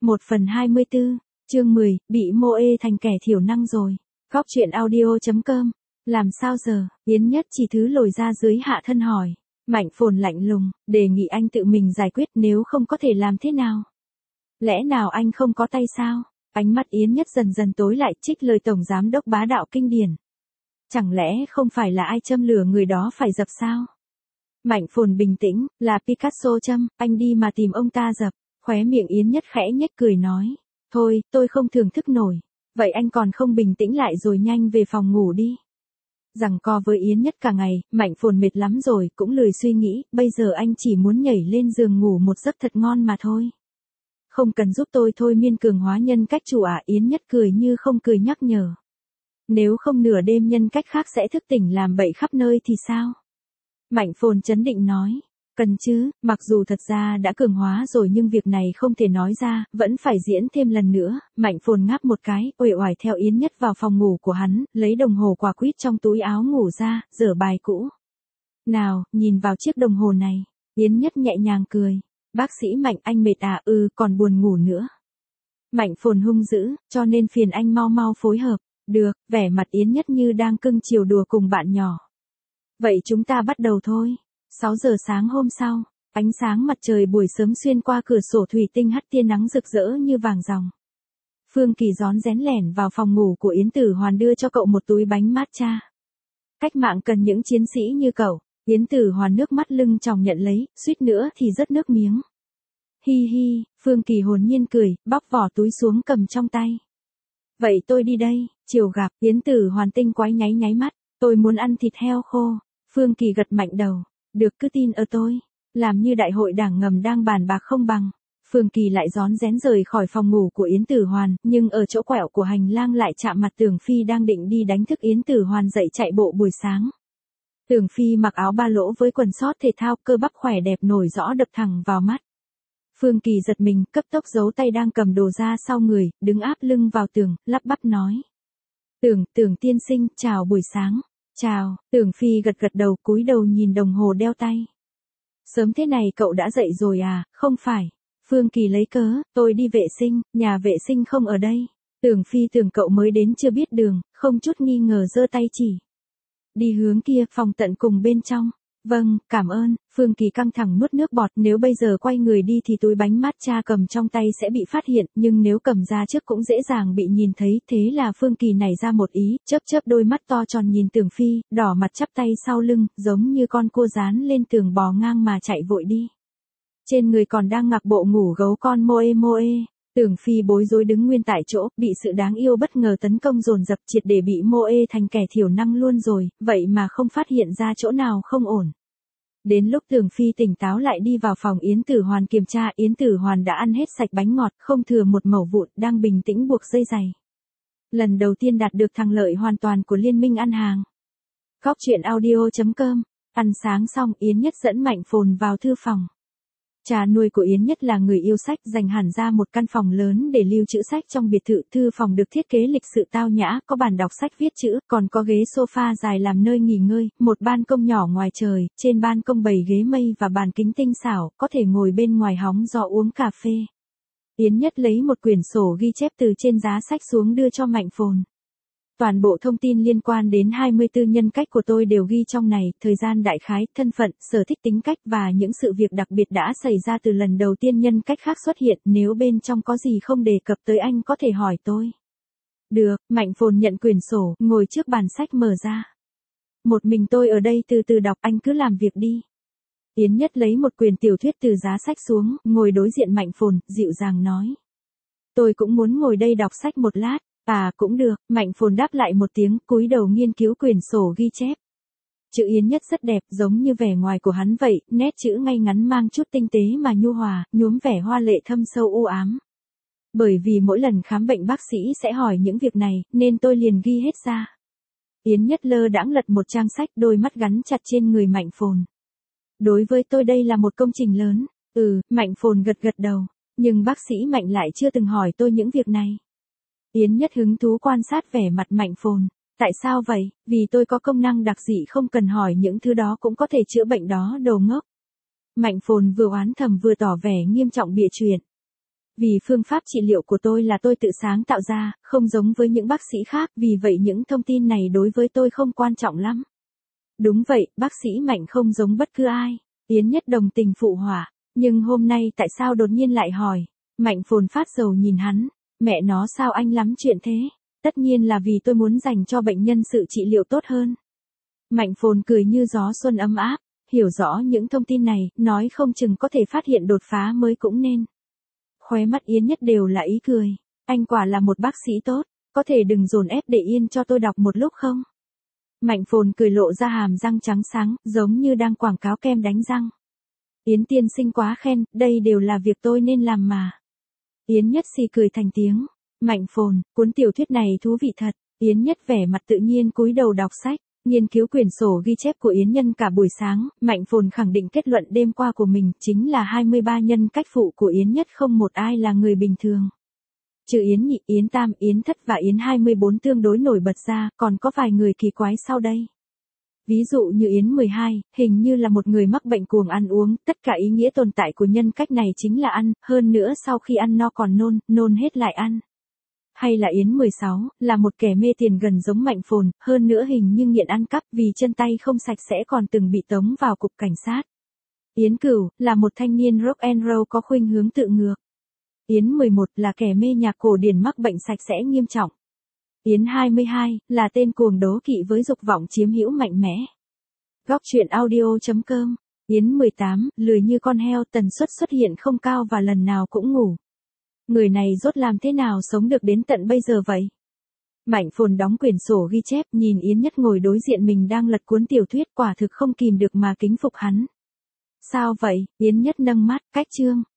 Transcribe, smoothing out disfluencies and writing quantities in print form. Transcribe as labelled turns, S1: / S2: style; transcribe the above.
S1: 1/24, chương 10, bị mô ê thành kẻ thiểu năng rồi. Góc truyện audio.com. Làm sao giờ? Yến Nhất chỉ thứ lồi ra dưới hạ thân hỏi. Mạnh Phồn lạnh lùng, đề nghị anh tự mình giải quyết, nếu không có thể làm thế nào? Lẽ nào anh không có tay sao? Ánh mắt Yến Nhất dần dần tối lại, trích lời Tổng Giám đốc bá đạo kinh điển. Chẳng lẽ không phải là ai châm lửa người đó phải dập sao? Mạnh Phồn bình tĩnh, là Picasso châm, anh đi mà tìm ông ta dập. Khóe miệng Yến Nhất khẽ nhếch cười nói. Thôi, tôi không thưởng thức nổi. Vậy anh còn không bình tĩnh lại rồi nhanh về phòng ngủ đi. Giằng co với Yến Nhất cả ngày, Mạnh Phồn mệt lắm rồi, cũng lười suy nghĩ, bây giờ anh chỉ muốn nhảy lên giường ngủ một giấc thật ngon mà thôi. Không cần giúp tôi thôi miên cường hóa nhân cách chủ à? Yến Nhất cười như không cười nhắc nhở. Nếu không nửa đêm nhân cách khác sẽ thức tỉnh làm bậy khắp nơi thì sao? Mạnh Phồn trấn định nói. Cần chứ, mặc dù thật ra đã cường hóa rồi nhưng việc này không thể nói ra, vẫn phải diễn thêm lần nữa. Mạnh Phồn ngáp một cái, uể oải theo Yến Nhất vào phòng ngủ của hắn, lấy đồng hồ quả quýt trong túi áo ngủ ra, dở bài cũ. Nào, nhìn vào chiếc đồng hồ này. Yến Nhất nhẹ nhàng cười. Bác sĩ Mạnh, anh mệt à? Còn buồn ngủ nữa. Mạnh Phồn hung dữ, cho nên phiền anh mau mau phối hợp. Được, vẻ mặt Yến Nhất như đang cưng chiều đùa cùng bạn nhỏ. Vậy chúng ta bắt đầu thôi. 6 giờ sáng hôm sau, ánh sáng mặt trời buổi sớm xuyên qua cửa sổ thủy tinh hắt tia nắng rực rỡ như vàng ròng. Phương Kỳ rón rén lẻn vào phòng ngủ của Yến Tử Hoàn đưa cho cậu một túi bánh matcha. Cách mạng cần những chiến sĩ như cậu. Yến Tử Hoàn nước mắt lưng tròng nhận lấy, suýt nữa thì rớt nước miếng. Hi hi, Phương Kỳ hồn nhiên cười, bóc vỏ túi xuống cầm trong tay. Vậy tôi đi đây, chiều gặp. Yến Tử Hoàn tinh quái nháy nháy mắt. Tôi muốn ăn thịt heo khô. Phương Kỳ gật mạnh đầu. Được, cứ tin ở tôi. Làm như đại hội đảng ngầm đang bàn bạc không bằng. Phương Kỳ lại rón rén rời khỏi phòng ngủ của Yến Tử Hoàn, nhưng ở chỗ quẹo của hành lang lại chạm mặt Tưởng Phi đang định đi đánh thức Yến Tử Hoàn dậy chạy bộ buổi sáng. Tưởng Phi mặc áo ba lỗ với quần sót thể thao, cơ bắp khỏe đẹp nổi rõ đập thẳng vào mắt. Phương Kỳ giật mình, cấp tốc giấu tay đang cầm đồ ra sau người, đứng áp lưng vào tường, lắp bắp nói. Tưởng tiên sinh, chào buổi sáng. Chào, Tưởng Phi gật gật đầu, cúi đầu nhìn đồng hồ đeo tay. Sớm thế này cậu đã dậy rồi à? Không phải. Phương Kỳ lấy cớ, tôi đi vệ sinh, nhà vệ sinh không ở đây. Tưởng Phi tưởng cậu mới đến chưa biết đường, không chút nghi ngờ giơ tay chỉ. Đi hướng kia, phòng tận cùng bên trong. Vâng, cảm ơn. Phương Kỳ căng thẳng nuốt nước bọt, nếu bây giờ quay người đi thì túi bánh matcha cầm trong tay sẽ bị phát hiện, nhưng nếu cầm ra trước cũng dễ dàng bị nhìn thấy, thế là Phương Kỳ nảy ra một ý, chớp chớp đôi mắt to tròn nhìn Tưởng Phi, đỏ mặt chắp tay sau lưng, giống như con cua dán lên tường bò ngang mà chạy vội đi. Trên người còn đang mặc bộ ngủ gấu con moe. Tưởng Phi bối rối đứng nguyên tại chỗ, bị sự đáng yêu bất ngờ tấn công dồn dập, triệt để bị moe thành kẻ thiểu năng luôn rồi, vậy mà không phát hiện ra chỗ nào không ổn. Đến lúc Tưởng Phi tỉnh táo lại đi vào phòng Yến Tử Hoàn kiểm tra, Yến Tử Hoàn đã ăn hết sạch bánh ngọt, không thừa một mẩu vụn, đang bình tĩnh buộc dây giày. Lần đầu tiên đạt được thắng lợi hoàn toàn của liên minh ăn hàng. Góc truyện audio.com. Ăn sáng xong, Yến Nhất dẫn Mạnh Phồn vào thư phòng. Cha nuôi của Yến Nhất là người yêu sách, dành hẳn ra một căn phòng lớn để lưu trữ sách trong biệt thự. Thư phòng được thiết kế lịch sự tao nhã, có bàn đọc sách viết chữ, còn có ghế sofa dài làm nơi nghỉ ngơi, một ban công nhỏ ngoài trời, trên ban công bày ghế mây và bàn kính tinh xảo, có thể ngồi bên ngoài hóng gió uống cà phê. Yến Nhất lấy một quyển sổ ghi chép từ trên giá sách xuống đưa cho Mạnh Phồn. Toàn bộ thông tin liên quan đến 24 nhân cách của tôi đều ghi trong này, thời gian đại khái, thân phận, sở thích, tính cách và những sự việc đặc biệt đã xảy ra từ lần đầu tiên nhân cách khác xuất hiện, nếu bên trong có gì không đề cập tới anh có thể hỏi tôi. Được, Mạnh Phồn nhận quyển sổ, ngồi trước bàn sách mở ra. Một mình tôi ở đây từ từ đọc, anh cứ làm việc đi. Yến Nhất lấy một quyển tiểu thuyết từ giá sách xuống, ngồi đối diện Mạnh Phồn, dịu dàng nói. Tôi cũng muốn ngồi đây đọc sách một lát. À cũng được, Mạnh Phồn đáp lại một tiếng, cúi đầu nghiên cứu quyển sổ ghi chép. Chữ Yến Nhất rất đẹp, giống như vẻ ngoài của hắn vậy, nét chữ ngay ngắn mang chút tinh tế mà nhu hòa, nhuốm vẻ hoa lệ thâm sâu u ám. Bởi vì mỗi lần khám bệnh bác sĩ sẽ hỏi những việc này, nên tôi liền ghi hết ra. Yến Nhất lơ đãng lật một trang sách, đôi mắt gắn chặt trên người Mạnh Phồn. Đối với tôi đây là một công trình lớn. Mạnh Phồn gật gật đầu, nhưng bác sĩ Mạnh lại chưa từng hỏi tôi những việc này. Yến Nhất hứng thú quan sát vẻ mặt Mạnh Phồn. Tại sao vậy? Vì tôi có công năng đặc dị không cần hỏi những thứ đó cũng có thể chữa bệnh đó, đồ ngốc. Mạnh Phồn vừa oán thầm vừa tỏ vẻ nghiêm trọng bịa chuyện. Vì phương pháp trị liệu của tôi là tôi tự sáng tạo ra, không giống với những bác sĩ khác, vì vậy những thông tin này đối với tôi không quan trọng lắm. Đúng vậy, bác sĩ Mạnh không giống bất cứ ai. Yến Nhất đồng tình phụ họa. Nhưng hôm nay tại sao đột nhiên lại hỏi? Mạnh phồn phát dầu nhìn hắn. Mẹ nó sao anh lắm chuyện thế? Tất nhiên là vì tôi muốn dành cho bệnh nhân sự trị liệu tốt hơn. Mạnh phồn cười như gió xuân ấm áp. Hiểu rõ những thông tin này, nói không chừng có thể phát hiện đột phá mới cũng nên. Khóe mắt Yến Nhất đều là ý cười. Anh quả là một bác sĩ tốt. Có thể đừng dồn ép để yên cho tôi đọc một lúc không? Mạnh phồn cười lộ ra hàm răng trắng sáng, giống như đang quảng cáo kem đánh răng. Yến tiên sinh quá khen, đây đều là việc tôi nên làm mà. Yến Nhất xì cười thành tiếng. Mạnh phồn, cuốn tiểu thuyết này thú vị thật. Yến Nhất vẻ mặt tự nhiên cúi đầu đọc sách, nghiên cứu quyển sổ ghi chép của Yến Nhân cả buổi sáng. Mạnh phồn khẳng định kết luận đêm qua của mình chính là 23 nhân cách phụ của Yến Nhất không một ai là người bình thường. Trừ Yến Nhị, Yến Tam, Yến Thất và Yến 24 tương đối nổi bật ra, còn có vài người kỳ quái sau đây. Ví dụ như Yến 12, hình như là một người mắc bệnh cuồng ăn uống, tất cả ý nghĩa tồn tại của nhân cách này chính là ăn, hơn nữa sau khi ăn no còn nôn hết lại ăn. Hay là Yến 16, là một kẻ mê tiền gần giống Mạnh phồn, hơn nữa hình như nghiện ăn cắp vì chân tay không sạch sẽ còn từng bị tống vào cục cảnh sát. Yến Cửu, là một thanh niên rock and roll có khuynh hướng tự ngược. Yến 11 là kẻ mê nhạc cổ điển mắc bệnh sạch sẽ nghiêm trọng. Yến 22 là tên cuồng đố kỵ với dục vọng chiếm hữu mạnh mẽ. Góc truyện audio.com. Yến 18 lười như con heo, tần suất xuất hiện không cao và lần nào cũng ngủ. Người này rốt làm thế nào sống được đến tận bây giờ vậy? Mạnh phồn đóng quyển sổ ghi chép, nhìn Yến Nhất ngồi đối diện mình đang lật cuốn tiểu thuyết, quả thực không kìm được mà kính phục hắn. Sao vậy? Yến Nhất nâng mắt, cách chương.